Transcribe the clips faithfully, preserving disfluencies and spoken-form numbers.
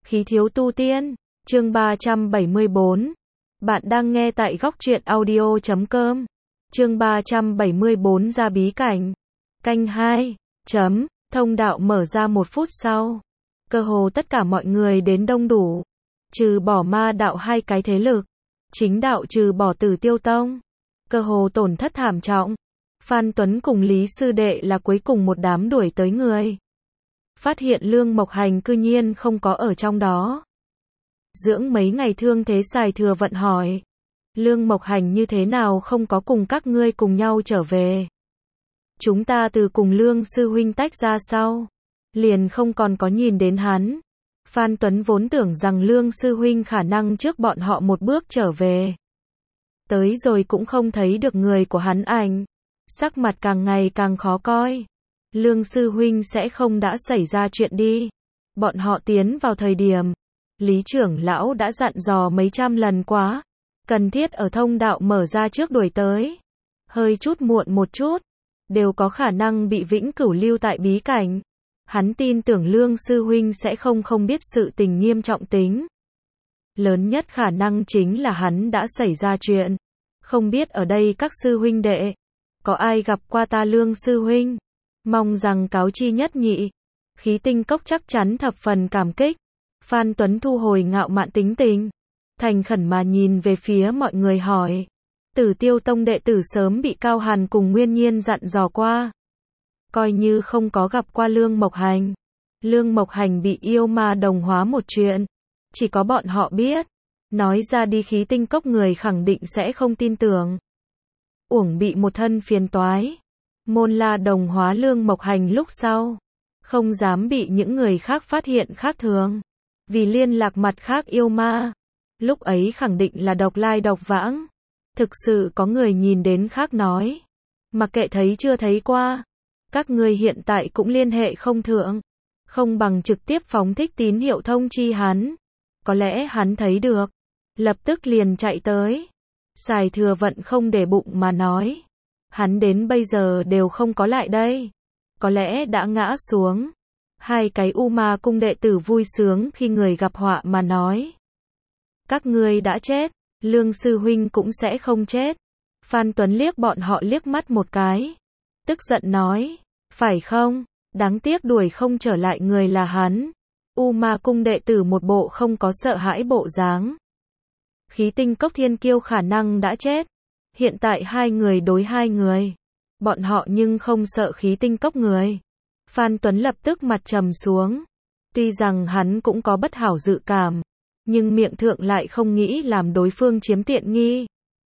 Khí thiếu tu tiên, chương ba trăm bảy mươi bốn. Bạn đang nghe tại góc truyện audio chấm com. Chương ba trăm bảy mươi bốn ra bí cảnh. Canh hai. Chấm, thông đạo mở ra một phút sau. Cơ hồ tất cả mọi người đến đông đủ. Trừ bỏ ma đạo hai cái thế lực. Chính đạo trừ bỏ Tử Tiêu Tông. Cơ hồ tổn thất thảm trọng. Phan Tuấn cùng Lý Sư Đệ là cuối cùng một đám đuổi tới người. Phát hiện Lương Mộc Hành cư nhiên không có ở trong đó. Dưỡng mấy ngày thương thế Sài Thừa Vận hỏi. Lương Mộc Hành như thế nào không có cùng các ngươi cùng nhau trở về? Chúng ta từ cùng Lương Sư Huynh tách ra sau. Liền không còn có nhìn đến hắn. Phan Tuấn vốn tưởng rằng Lương Sư Huynh khả năng trước bọn họ một bước trở về. Tới rồi cũng không thấy được người của hắn ảnh. Sắc mặt càng ngày càng khó coi. Lương Sư Huynh sẽ không đã xảy ra chuyện đi. Bọn họ tiến vào thời điểm. Lý trưởng lão đã dặn dò mấy trăm lần quá. Cần thiết ở thông đạo mở ra trước đuổi tới. Hơi chút muộn một chút. Đều có khả năng bị vĩnh cửu lưu tại bí cảnh. Hắn tin tưởng Lương Sư Huynh sẽ không không biết sự tình nghiêm trọng tính. Lớn nhất khả năng chính là hắn đã xảy ra chuyện. Không biết ở đây các sư huynh đệ. Có ai gặp qua ta Lương Sư Huynh? Mong rằng cáo chi nhất nhị. Khí Tinh Cốc chắc chắn thập phần cảm kích. Phan Tuấn thu hồi ngạo mạn tính tình. Thành khẩn mà nhìn về phía mọi người hỏi. Tử Tiêu Tông đệ tử sớm bị Cao Hàn cùng Nguyên Nhiên dặn dò qua. Coi như không có gặp qua Lương Mộc Hành. Lương Mộc Hành bị yêu ma đồng hóa một chuyện. Chỉ có bọn họ biết. Nói ra đi Khí Tinh Cốc người khẳng định sẽ không tin tưởng. Uổng bị một thân phiền toái. Môn La đồng hóa Lương Mộc Hành lúc sau. Không dám bị những người khác phát hiện khác thường. Vì liên lạc mặt khác yêu ma. Lúc ấy khẳng định là độc lai độc vãng. Thực sự có người nhìn đến khác nói. Mặc kệ thấy chưa thấy qua. Các người hiện tại cũng liên hệ không thượng. Không bằng trực tiếp phóng thích tín hiệu thông chi hắn. Có lẽ hắn thấy được. Lập tức liền chạy tới. Sài Thừa Vận không để bụng mà nói. Hắn đến bây giờ đều không có lại đây. Có lẽ đã ngã xuống. Hai cái U Ma cung đệ tử vui sướng khi người gặp họa mà nói. Các ngươi đã chết. Lương Sư Huynh cũng sẽ không chết. Phan Tuấn liếc bọn họ liếc mắt một cái. Tức giận nói. Phải không? Đáng tiếc đuổi không trở lại người là hắn. U Ma cung đệ tử một bộ không có sợ hãi bộ dáng. Khí Tinh Cốc Thiên Kiêu khả năng đã chết. Hiện tại hai người đối hai người. Bọn họ nhưng không sợ Khí Tinh Cốc người. Phan Tuấn lập tức mặt trầm xuống. Tuy rằng hắn cũng có bất hảo dự cảm. Nhưng miệng thượng lại không nghĩ làm đối phương chiếm tiện nghi.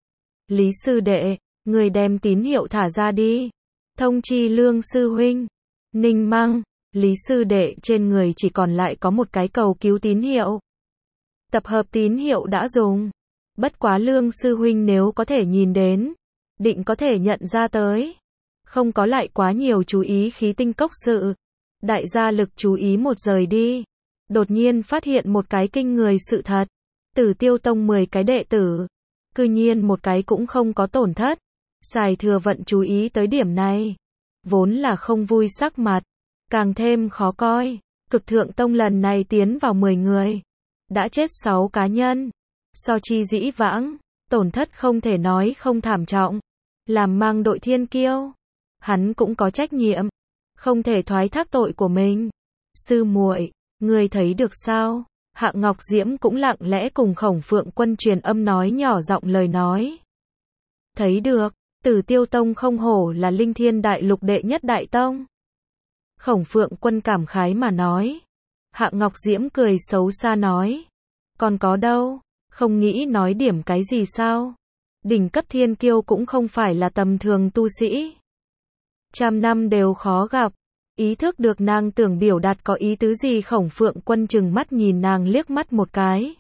Lý Sư Đệ, người đem tín hiệu thả ra đi. Thông chi Lương Sư Huynh. Ninh Măng, Lý Sư Đệ trên người chỉ còn lại có một cái cầu cứu tín hiệu. Tập hợp tín hiệu đã dùng. Bất quá Lương Sư Huynh nếu có thể nhìn đến. Định có thể nhận ra tới. Không có lại quá nhiều chú ý Khí Tinh Cốc sự. Đại gia lực chú ý một rời đi. Đột nhiên phát hiện một cái kinh người sự thật. Tử Tiêu Tông mười cái đệ tử. Cư nhiên một cái cũng không có tổn thất. Sài Thừa Vận chú ý tới điểm này. Vốn là không vui sắc mặt. Càng thêm khó coi. Cực Thượng Tông lần này tiến vào mười người. Đã chết sáu cá nhân. So chi dĩ vãng. Tổn thất không thể nói không thảm trọng. Làm mang đội thiên kiêu. Hắn cũng có trách nhiệm. Không thể thoái thác tội của mình. Sư muội, người thấy được sao? Hạng Ngọc Diễm cũng lặng lẽ cùng Khổng Phượng Quân truyền âm nói nhỏ giọng lời nói. Thấy được, Tử Tiêu Tông không hổ là Linh Thiên Đại Lục đệ nhất đại tông. Khổng Phượng Quân cảm khái mà nói. Hạng Ngọc Diễm cười xấu xa nói. Còn có đâu, không nghĩ nói điểm cái gì sao? Đỉnh cấp thiên kiêu cũng không phải là tầm thường tu sĩ. Trăm năm đều khó gặp. Ý thức được nàng tưởng biểu đạt có ý tứ gì Khổng Phượng Quân chừng mắt nhìn nàng liếc mắt một cái.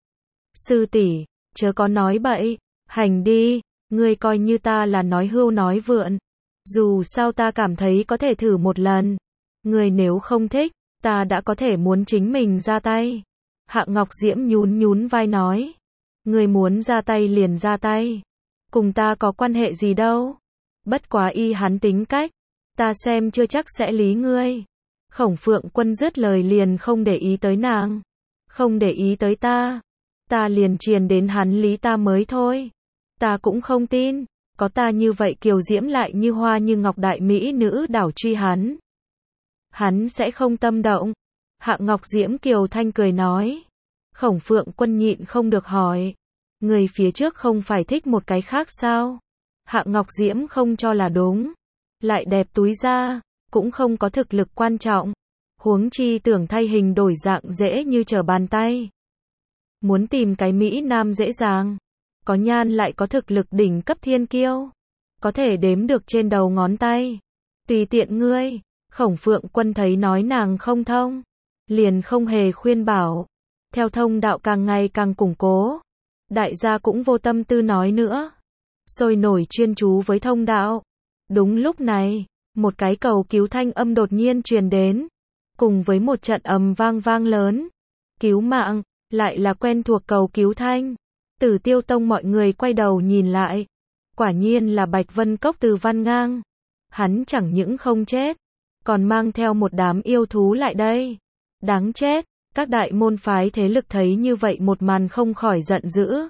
Sư tỷ, chớ có nói bậy, hành đi, ngươi coi như ta là nói hưu nói vượn. Dù sao ta cảm thấy có thể thử một lần. Ngươi nếu không thích, ta đã có thể muốn chính mình ra tay. Hạng Ngọc Diễm nhún nhún vai nói. Ngươi muốn ra tay liền ra tay. Cùng ta có quan hệ gì đâu. Bất quá y hắn tính cách. Ta xem chưa chắc sẽ lý ngươi. Khổng Phượng Quân dứt lời liền không để ý tới nàng. không để ý tới ta. Ta liền truyền đến hắn lý ta mới thôi. Ta cũng không tin, có ta như vậy kiều diễm lại như hoa như ngọc đại mỹ nữ đảo truy hắn. Hắn sẽ không tâm động. Hạng Ngọc Diễm kiều thanh cười nói. Khổng Phượng Quân nhịn không được hỏi. Người phía trước không phải thích một cái khác sao? Hạng Ngọc Diễm không cho là đúng. Lại đẹp túi ra, cũng không có thực lực quan trọng. Huống chi tưởng thay hình đổi dạng dễ như trở bàn tay. Muốn tìm cái Mỹ Nam dễ dàng. Có nhan lại có thực lực đỉnh cấp thiên kiêu. Có thể đếm được trên đầu ngón tay. Tùy tiện ngươi. Khổng Phượng Quân thấy nói nàng không thông. Liền không hề khuyên bảo. Theo thông đạo càng ngày càng củng cố. Đại gia cũng vô tâm tư nói nữa. Sôi nổi chuyên chú với thông đạo. Đúng lúc này, một cái cầu cứu thanh âm đột nhiên truyền đến. Cùng với một trận ầm vang vang lớn. Cứu mạng, lại là quen thuộc cầu cứu thanh. Tử Tiêu Tông mọi người quay đầu nhìn lại. Quả nhiên là Bạch Vân Cốc Từ Văn Ngang. Hắn chẳng những không chết, còn mang theo một đám yêu thú lại đây. Đáng chết, các đại môn phái thế lực thấy như vậy một màn không khỏi giận dữ.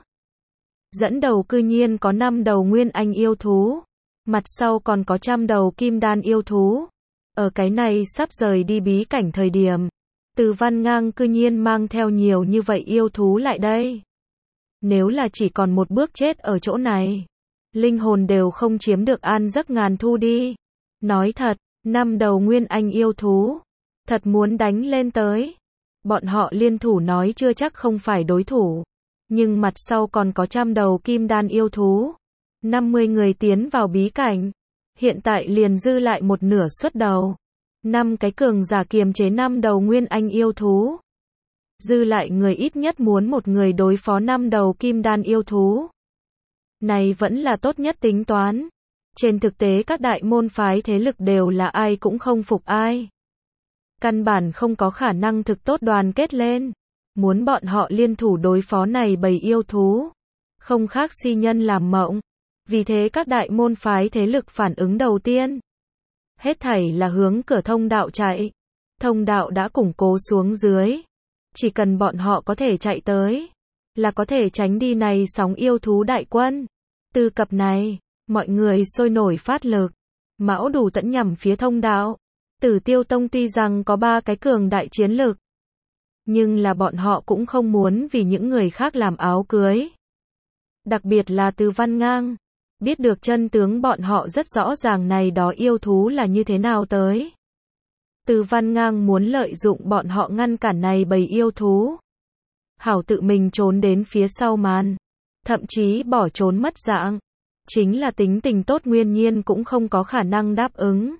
Dẫn đầu cư nhiên có năm đầu nguyên anh yêu thú. Mặt sau còn có trăm đầu kim đan yêu thú. Ở cái này sắp rời đi bí cảnh thời điểm. Từ Văn Ngang cư nhiên mang theo nhiều như vậy yêu thú lại đây. Nếu là chỉ còn một bước chết ở chỗ này. Linh hồn đều không chiếm được an giấc ngàn thu đi. Nói thật, năm đầu nguyên anh yêu thú. Thật muốn đánh lên tới. Bọn họ liên thủ nói chưa chắc không phải đối thủ. Nhưng mặt sau còn có trăm đầu kim đan yêu thú. năm mươi người tiến vào bí cảnh. Hiện tại liền dư lại một nửa suất đầu. năm cái cường giả kiềm chế năm đầu nguyên anh yêu thú. Dư lại người ít nhất muốn một người đối phó năm đầu kim đan yêu thú. Này vẫn là tốt nhất tính toán. Trên thực tế các đại môn phái thế lực đều là ai cũng không phục ai. Căn bản không có khả năng thực tốt đoàn kết lên. Muốn bọn họ liên thủ đối phó này bầy yêu thú. Không khác si nhân làm mộng. Vì thế các đại môn phái thế lực phản ứng đầu tiên. Hết thảy là hướng cửa thông đạo chạy. Thông đạo đã củng cố xuống dưới. Chỉ cần bọn họ có thể chạy tới. Là có thể tránh đi này sóng yêu thú đại quân. Từ cập này, mọi người sôi nổi phát lực. Mão đủ tẫn nhằm phía thông đạo. Tử Tiêu Tông tuy rằng có ba cái cường đại chiến lực. Nhưng là bọn họ cũng không muốn vì những người khác làm áo cưới. Đặc biệt là Từ Văn Ngang. Biết được chân tướng bọn họ rất rõ ràng này đó yêu thú là như thế nào tới. Từ Văn Ngang muốn lợi dụng bọn họ ngăn cản này bầy yêu thú. Hảo tự mình trốn đến phía sau màn. Thậm chí bỏ trốn mất dạng. Chính là tính tình tốt Nguyên Nhiên cũng không có khả năng đáp ứng.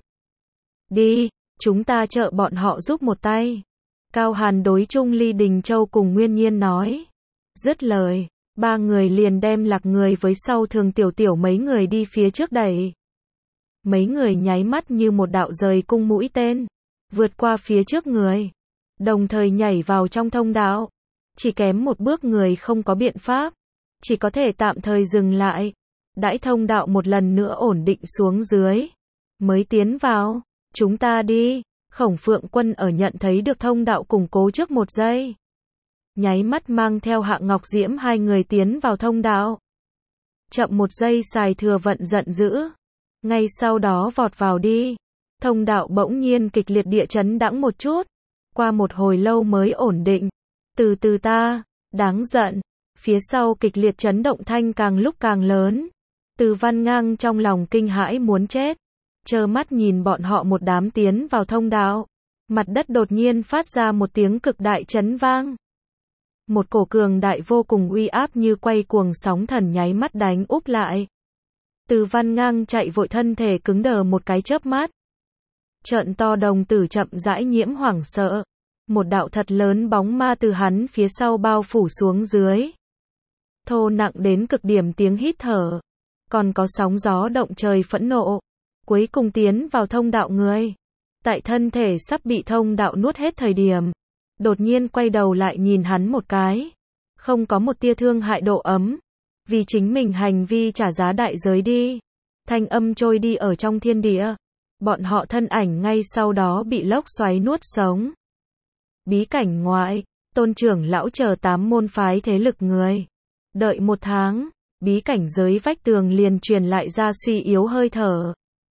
Đi, chúng ta trợ bọn họ giúp một tay. Cao Hàn đối Trung Ly Đình Châu cùng Nguyên Nhiên nói. Dứt lời, ba người liền đem Lạc Người với sau Thường Tiểu Tiểu mấy người đi phía trước đẩy. Mấy người nháy mắt như một đạo rời cung mũi tên, vượt qua phía trước người, đồng thời nhảy vào trong thông đạo. Chỉ kém một bước người không có biện pháp, chỉ có thể tạm thời dừng lại, đãi thông đạo một lần nữa ổn định xuống dưới, mới tiến vào. Chúng ta đi. Khổng Phượng Quân ở nhận thấy được thông đạo củng cố trước một giây. Nháy mắt mang theo Hạng Ngọc Diễm hai người tiến vào thông đạo. Chậm một giây xài thừa vận giận dữ. Ngay sau đó vọt vào đi. Thông đạo bỗng nhiên kịch liệt địa chấn đãng một chút. Qua một hồi lâu mới ổn định. Từ từ ta, đáng giận. Phía sau kịch liệt chấn động thanh càng lúc càng lớn. Từ Văn Ngang trong lòng kinh hãi muốn chết. Trơ mắt nhìn bọn họ một đám tiến vào thông đạo. Mặt đất đột nhiên phát ra một tiếng cực đại chấn vang. Một cổ cường đại vô cùng uy áp như quay cuồng sóng thần nháy mắt đánh úp lại. Từ Văn Ngang chạy vội thân thể cứng đờ một cái chớp mắt. Trợn to đồng tử chậm rãi nhiễm hoảng sợ. Một đạo thật lớn bóng ma từ hắn phía sau bao phủ xuống dưới. Thô nặng đến cực điểm tiếng hít thở. Còn có sóng gió động trời phẫn nộ. Cuối cùng tiến vào thông đạo người. Tại thân thể sắp bị thông đạo nuốt hết thời điểm. Đột nhiên quay đầu lại nhìn hắn một cái. Không có một tia thương hại độ ấm. Vì chính mình hành vi trả giá đại giới đi. Thanh âm trôi đi ở trong thiên địa. Bọn họ thân ảnh ngay sau đó bị lốc xoáy nuốt sống. Bí cảnh ngoại. Tôn trưởng lão chờ tám môn phái thế lực người. Đợi một tháng, bí cảnh giới vách tường liền truyền lại ra suy yếu hơi thở.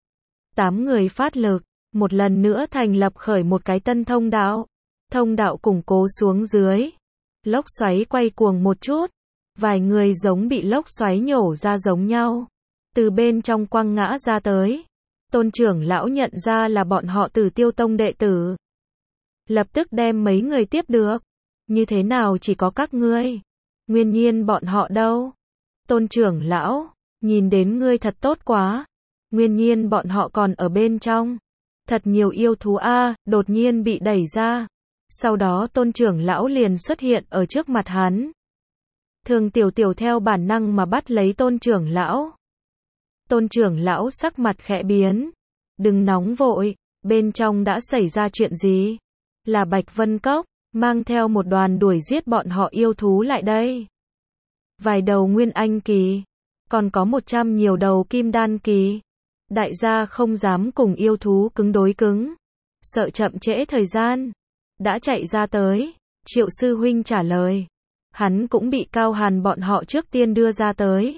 Tám người phát lực, một lần nữa thành lập khởi một cái tân thông đạo. Thông đạo củng cố xuống dưới. Lốc xoáy quay cuồng một chút. Vài người giống bị lốc xoáy nhổ ra giống nhau. Từ bên trong quăng ngã ra tới. Tôn trưởng lão nhận ra là bọn họ Tử Tiêu Tông đệ tử. Lập tức đem mấy người tiếp được. Như thế nào chỉ có các ngươi? Nguyên nhiên bọn họ đâu? Tôn trưởng lão, nhìn đến ngươi thật tốt quá. Nguyên nhiên bọn họ còn ở bên trong. Thật nhiều yêu thú a, đột nhiên bị đẩy ra. Sau đó tôn trưởng lão liền xuất hiện ở trước mặt hắn. Thường tiểu tiểu theo bản năng mà bắt lấy tôn trưởng lão. Tôn trưởng lão sắc mặt khẽ biến. Đừng nóng vội, bên trong đã xảy ra chuyện gì? Là Bạch Vân Cốc, mang theo một đoàn đuổi giết bọn họ yêu thú lại đây. Vài đầu nguyên anh kỳ, còn có một trăm nhiều đầu kim đan kỳ. Đại gia không dám cùng yêu thú cứng đối cứng. Sợ chậm trễ thời gian. Đã chạy ra tới. Triệu sư huynh trả lời. Hắn cũng bị Cao Hàn bọn họ trước tiên đưa ra tới.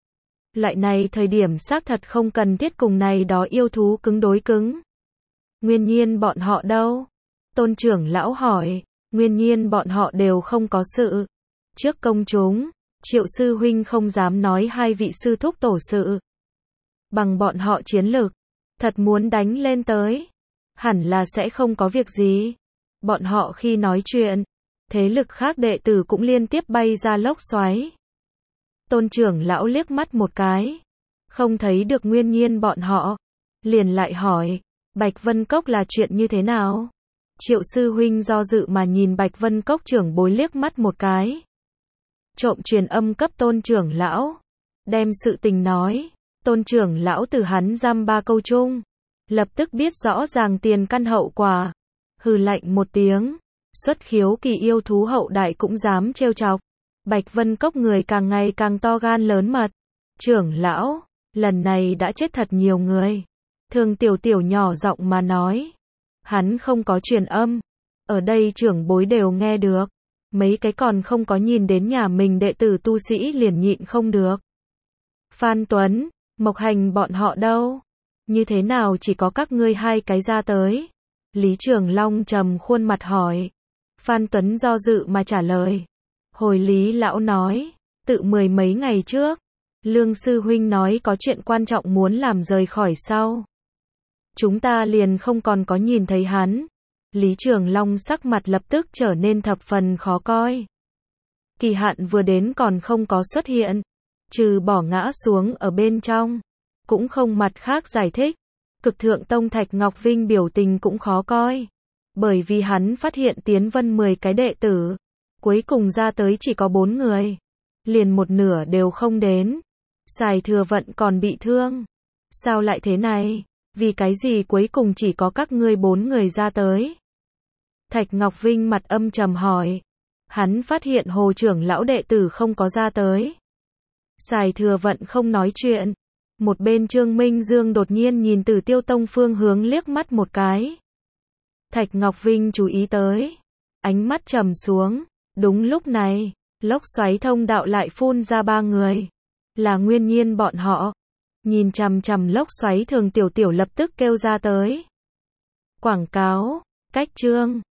Loại này thời điểm xác thật không cần thiết cùng này đó yêu thú cứng đối cứng. Nguyên nhiên bọn họ đâu? Tôn trưởng lão hỏi. Nguyên nhiên bọn họ đều không có sự. Trước công chúng, Triệu sư huynh không dám nói hai vị sư thúc tổ sự. Bằng bọn họ chiến lược, thật muốn đánh lên tới, hẳn là sẽ không có việc gì. Bọn họ khi nói chuyện, thế lực khác đệ tử cũng liên tiếp bay ra lốc xoáy. Tôn trưởng lão liếc mắt một cái, không thấy được nguyên nhiên bọn họ, liền lại hỏi, Bạch Vân Cốc là chuyện như thế nào? Triệu sư huynh do dự mà nhìn Bạch Vân Cốc trưởng bối liếc mắt một cái. Trộm truyền âm cấp tôn trưởng lão, đem sự tình nói. Tôn trưởng lão từ hắn giam ba câu chung, lập tức biết rõ ràng tiền căn hậu quả. Hừ lạnh một tiếng, xuất khiếu kỳ yêu thú hậu đại cũng dám trêu chọc. Bạch Vân Cốc người càng ngày càng to gan lớn mật. Trưởng lão, lần này đã chết thật nhiều người. Thường tiểu tiểu nhỏ giọng mà nói. Hắn không có truyền âm. Ở đây trưởng bối đều nghe được. Mấy cái còn không có nhìn đến nhà mình đệ tử tu sĩ liền nhịn không được. Phan Tuấn, Mộc Hành bọn họ đâu? Như thế nào chỉ có các ngươi hai cái ra tới? Lý Trường Long trầm khuôn mặt hỏi. Phan Tuấn do dự mà trả lời. Hồi Lý lão nói, tự mười mấy ngày trước, Lương sư huynh nói có chuyện quan trọng muốn làm rời khỏi sau. Chúng ta liền không còn có nhìn thấy hắn. Lý Trường Long sắc mặt lập tức trở nên thập phần khó coi. Kỳ hạn vừa đến còn không có xuất hiện. Trừ bỏ ngã xuống ở bên trong, cũng không mặt khác giải thích. Cực thượng tông Thạch Ngọc Vinh biểu tình cũng khó coi. Bởi vì hắn phát hiện Tiến Vân mười cái đệ tử, cuối cùng ra tới chỉ có bốn người. Liền một nửa đều không đến. Sài Thừa Vận còn bị thương. Sao lại thế này? Vì cái gì cuối cùng chỉ có các ngươi bốn người ra tới? Thạch Ngọc Vinh mặt âm trầm hỏi. Hắn phát hiện Hồ trưởng lão đệ tử không có ra tới. Sài Thừa Vận không nói chuyện. Một bên Trương Minh Dương đột nhiên nhìn Tử Tiêu Tông phương hướng liếc mắt một cái. Thạch Ngọc Vinh chú ý tới. Ánh mắt trầm xuống. Đúng lúc này, lốc xoáy thông đạo lại phun ra ba người. Là nguyên nhiên bọn họ. Nhìn chằm chằm lốc xoáy Thường tiểu tiểu lập tức kêu ra tới. Quảng cáo, cách chương.